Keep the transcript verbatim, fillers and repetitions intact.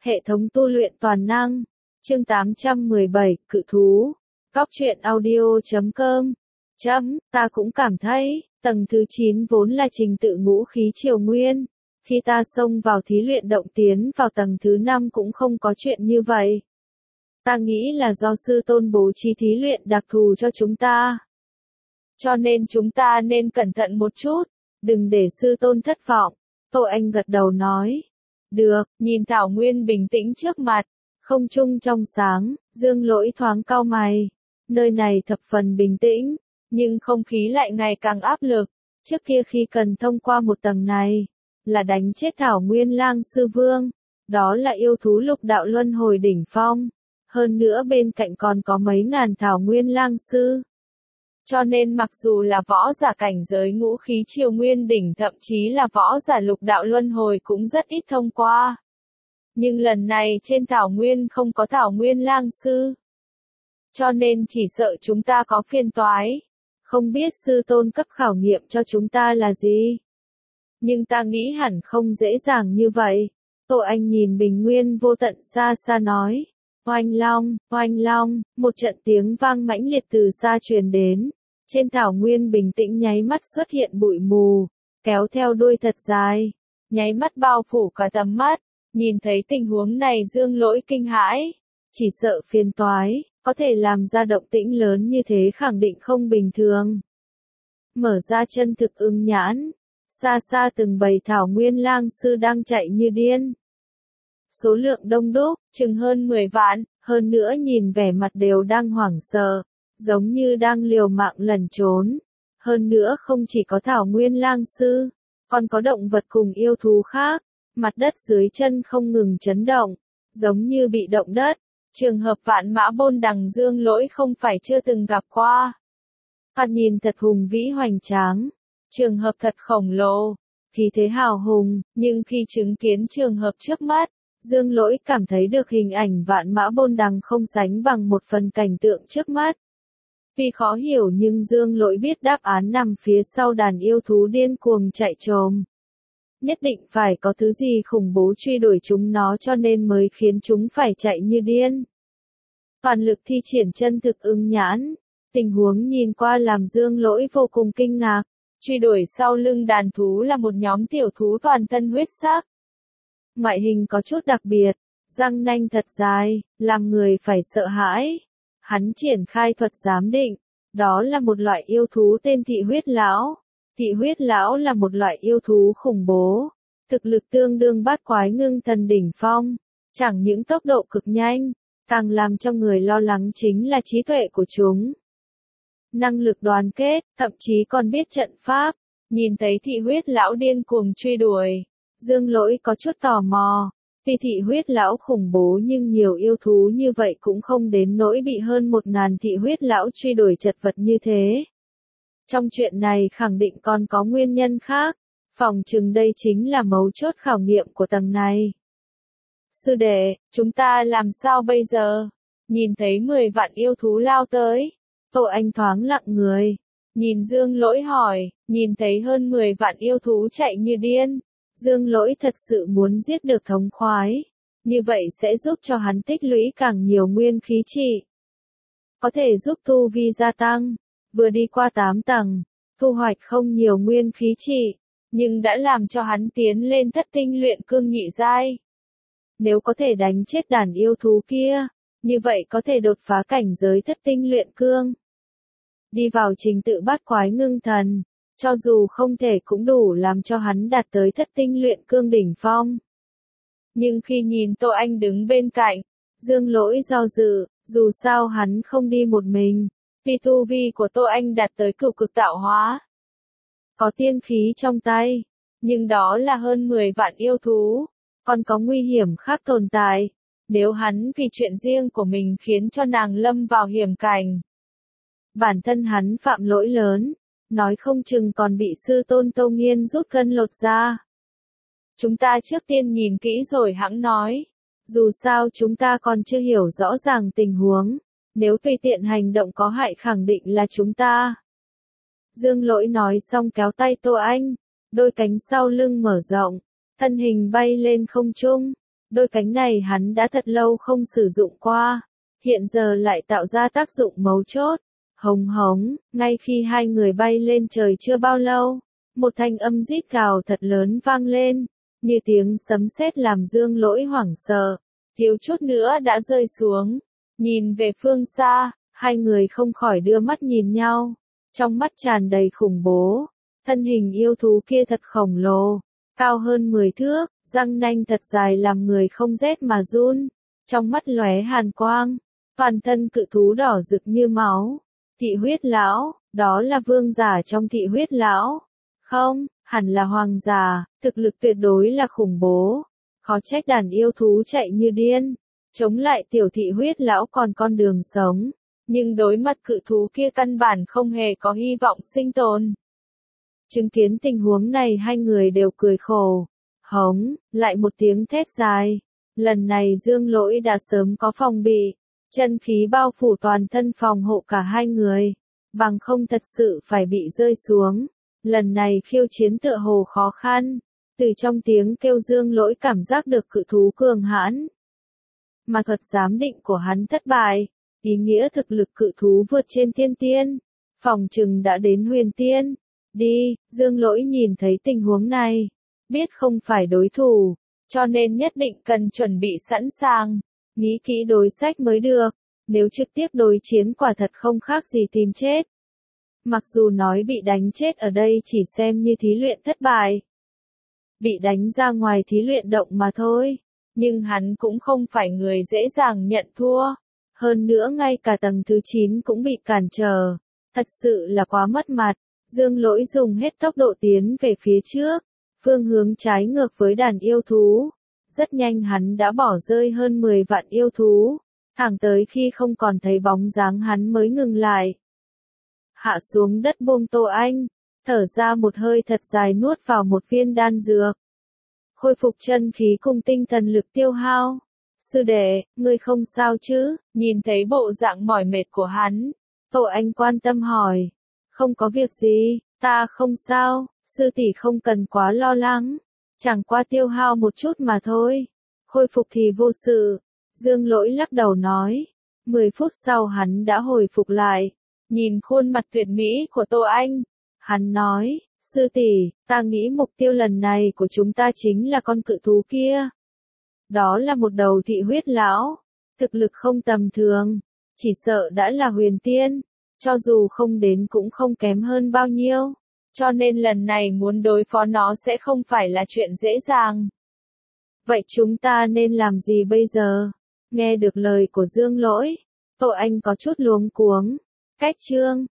Hệ thống tu luyện toàn năng. Chương tám trăm mười bảy, Cự thú. Góc truyện audio chấm com. Chấm, ta cũng cảm thấy, tầng thứ chín vốn là trình tự ngũ khí triều nguyên. Khi ta xông vào thí luyện động tiến vào tầng thứ năm cũng không có chuyện như vậy. Ta nghĩ là do sư tôn bố trí thí luyện đặc thù cho chúng ta. Cho nên chúng ta nên cẩn thận một chút, đừng để sư tôn thất vọng. Tô Anh gật đầu nói. Được, nhìn Thảo Nguyên bình tĩnh trước mặt, không trung trong sáng, Dương Lỗi thoáng cau mày. Nơi này thập phần bình tĩnh, nhưng không khí lại ngày càng áp lực. Trước kia khi cần thông qua một tầng này, là đánh chết Thảo Nguyên Lang Sư Vương. Đó là yêu thú lục đạo luân hồi đỉnh phong. Hơn nữa bên cạnh còn có mấy ngàn Thảo Nguyên Lang Sư. Cho nên mặc dù là võ giả cảnh giới ngũ khí triều nguyên đỉnh thậm chí là võ giả lục đạo luân hồi cũng rất ít thông qua. Nhưng lần này trên Thảo Nguyên không có Thảo Nguyên Lang Sư. Cho nên chỉ sợ chúng ta có phiền toái. Không biết sư tôn cấp khảo nghiệm cho chúng ta là gì. Nhưng ta nghĩ hẳn không dễ dàng như vậy. Tô Anh nhìn bình nguyên vô tận xa xa nói. Oanh long, oanh long, một trận tiếng vang mãnh liệt từ xa truyền đến. Trên thảo nguyên bình tĩnh nháy mắt xuất hiện bụi mù, kéo theo đuôi thật dài, nháy mắt bao phủ cả tầm mắt. Nhìn thấy tình huống này Dương Lỗi kinh hãi, chỉ sợ phiền toái, có thể làm ra động tĩnh lớn như thế khẳng định không bình thường. Mở ra chân thực ưng nhãn, xa xa từng bầy Thảo Nguyên Lang Sư đang chạy như điên. Số lượng đông đúc, chừng hơn mười vạn, hơn nữa nhìn vẻ mặt đều đang hoảng sợ, giống như đang liều mạng lẩn trốn. Hơn nữa không chỉ có Thảo Nguyên Lang Sư, còn có động vật cùng yêu thú khác. Mặt đất dưới chân không ngừng chấn động, giống như bị động đất. Trường hợp vạn mã bôn đằng Dương Lỗi không phải chưa từng gặp qua. Thoạt nhìn thật hùng vĩ hoành tráng, trường hợp thật khổng lồ, khí thế hào hùng, nhưng khi chứng kiến trường hợp trước mắt, Dương Lỗi cảm thấy được hình ảnh vạn mã bôn đằng không sánh bằng một phần cảnh tượng trước mắt. Vì khó hiểu nhưng Dương Lỗi biết đáp án nằm phía sau đàn yêu thú điên cuồng chạy trồm. Nhất định phải có thứ gì khủng bố truy đuổi chúng nó cho nên mới khiến chúng phải chạy như điên. Toàn lực thi triển chân thực ưng nhãn, tình huống nhìn qua làm Dương Lỗi vô cùng kinh ngạc. Truy đuổi sau lưng đàn thú là một nhóm tiểu thú toàn thân huyết sắc. Ngoại hình có chút đặc biệt, răng nanh thật dài, làm người phải sợ hãi. Hắn triển khai thuật giám định, đó là một loại yêu thú tên thị huyết lão. Thị huyết lão là một loại yêu thú khủng bố, thực lực tương đương bát quái ngưng thần đỉnh phong, chẳng những tốc độ cực nhanh, càng làm cho người lo lắng chính là trí tuệ của chúng. Năng lực đoàn kết, thậm chí còn biết trận pháp. Nhìn thấy thị huyết lão điên cuồng truy đuổi, Dương Lỗi có chút tò mò. Vì thị huyết lão khủng bố nhưng nhiều yêu thú như vậy cũng không đến nỗi bị hơn một ngàn thị huyết lão truy đuổi chật vật như thế. Trong chuyện này khẳng định còn có nguyên nhân khác, phòng chừng đây chính là mấu chốt khảo nghiệm của tầng này. Sư đệ, chúng ta làm sao bây giờ? Nhìn thấy mười vạn yêu thú lao tới, Tô Anh thoáng lặng người, nhìn Dương Lỗi hỏi, nhìn thấy hơn mười vạn yêu thú chạy như điên, Dương Lỗi thật sự muốn giết được thống khoái, như vậy sẽ giúp cho hắn tích lũy càng nhiều nguyên khí trị. Có thể giúp tu vi gia tăng. Vừa đi qua tám tầng, thu hoạch không nhiều nguyên khí trị, nhưng đã làm cho hắn tiến lên thất tinh luyện cương nhị giai. Nếu có thể đánh chết đàn yêu thú kia, như vậy có thể đột phá cảnh giới thất tinh luyện cương. Đi vào trình tự bát quái ngưng thần, cho dù không thể cũng đủ làm cho hắn đạt tới thất tinh luyện cương đỉnh phong. Nhưng khi nhìn Tô Anh đứng bên cạnh, Dương Lỗi do dự, dù sao hắn không đi một mình. Vì tu vi của Tô Anh đạt tới cửu cực tạo hóa. Có tiên khí trong tay, nhưng đó là hơn mười vạn yêu thú, còn có nguy hiểm khác tồn tại. Nếu hắn vì chuyện riêng của mình khiến cho nàng lâm vào hiểm cảnh, bản thân hắn phạm lỗi lớn, nói không chừng còn bị sư tôn Tô Nghiên rút cân lột da. Chúng ta trước tiên nhìn kỹ rồi hẵng nói, dù sao chúng ta còn chưa hiểu rõ ràng tình huống. Nếu tùy tiện hành động có hại khẳng định là chúng ta. Dương Lỗi nói xong kéo tay Tô Anh, đôi cánh sau lưng mở rộng, thân hình bay lên không trung, Đôi cánh này hắn đã thật lâu không sử dụng qua, hiện giờ lại tạo ra tác dụng mấu chốt. Hống hống, ngay khi hai người bay lên trời chưa bao lâu, một thanh âm rít gào thật lớn vang lên, như tiếng sấm sét làm Dương Lỗi hoảng sợ, thiếu chút nữa đã rơi xuống. Nhìn về phương xa, hai người không khỏi đưa mắt nhìn nhau, trong mắt tràn đầy khủng bố. Thân hình yêu thú kia thật khổng lồ, cao hơn mười thước, răng nanh thật dài làm người không rét mà run, trong mắt lóe hàn quang, toàn thân cự thú đỏ rực như máu. Thị huyết lão, đó là vương giả trong thị huyết lão. Không, hẳn là hoàng giả, thực lực tuyệt đối là khủng bố. Khó trách đàn yêu thú chạy như điên, chống lại tiểu thị huyết lão còn con đường sống. Nhưng đối mặt cự thú kia căn bản không hề có hy vọng sinh tồn. Chứng kiến tình huống này hai người đều cười khổ. Hống, lại một tiếng thét dài. Lần này Dương Lỗi đã sớm có phòng bị. Chân khí bao phủ toàn thân phòng hộ cả hai người. Bằng không thật sự phải bị rơi xuống. Lần này khiêu chiến tựa hồ khó khăn. Từ trong tiếng kêu Dương Lỗi cảm giác được cự thú cường hãn. Mà thuật giám định của hắn thất bại. Ý nghĩa thực lực cự thú vượt trên thiên tiên. Phòng trừng đã đến huyền tiên. Đi, Dương Lỗi nhìn thấy tình huống này. Biết không phải đối thủ. Cho nên nhất định cần chuẩn bị sẵn sàng. Nghĩ kỹ đối sách mới được. Nếu trực tiếp đối chiến quả thật không khác gì tìm chết. Mặc dù nói bị đánh chết ở đây chỉ xem như thí luyện thất bại. Bị đánh ra ngoài thí luyện động mà thôi. Nhưng hắn cũng không phải người dễ dàng nhận thua. Hơn nữa ngay cả tầng thứ chín cũng bị cản trở. Thật sự là quá mất mặt. Dương Lỗi dùng hết tốc độ tiến về phía trước. Phương hướng trái ngược với đàn yêu thú. Rất nhanh hắn đã bỏ rơi hơn mười vạn yêu thú. Thẳng tới khi không còn thấy bóng dáng hắn mới ngừng lại. Hạ xuống đất buông Tô Anh. Thở ra một hơi thật dài nuốt vào một viên đan dược. Khôi phục chân khí cùng tinh thần lực tiêu hao. Sư đệ, ngươi không sao chứ? Nhìn thấy bộ dạng mỏi mệt của hắn. Tô Anh quan tâm hỏi. Không có việc gì, ta không sao, sư tỷ không cần quá lo lắng. Chẳng qua tiêu hao một chút mà thôi. Khôi phục thì vô sự. Dương Lỗi lắc đầu nói. Mười phút sau hắn đã hồi phục lại. Nhìn khuôn mặt tuyệt mỹ của Tô Anh. Hắn nói, sư tỷ, ta nghĩ mục tiêu lần này của chúng ta chính là con cự thú kia. Đó là một đầu thị huyết lão. Thực lực không tầm thường. Chỉ sợ đã là huyền tiên. Cho dù không đến cũng không kém hơn bao nhiêu. Cho nên lần này muốn đối phó nó sẽ không phải là chuyện dễ dàng. Vậy chúng ta nên làm gì bây giờ? Nghe được lời của Dương Lỗi, Tô Anh có chút luống cuống. Cách chương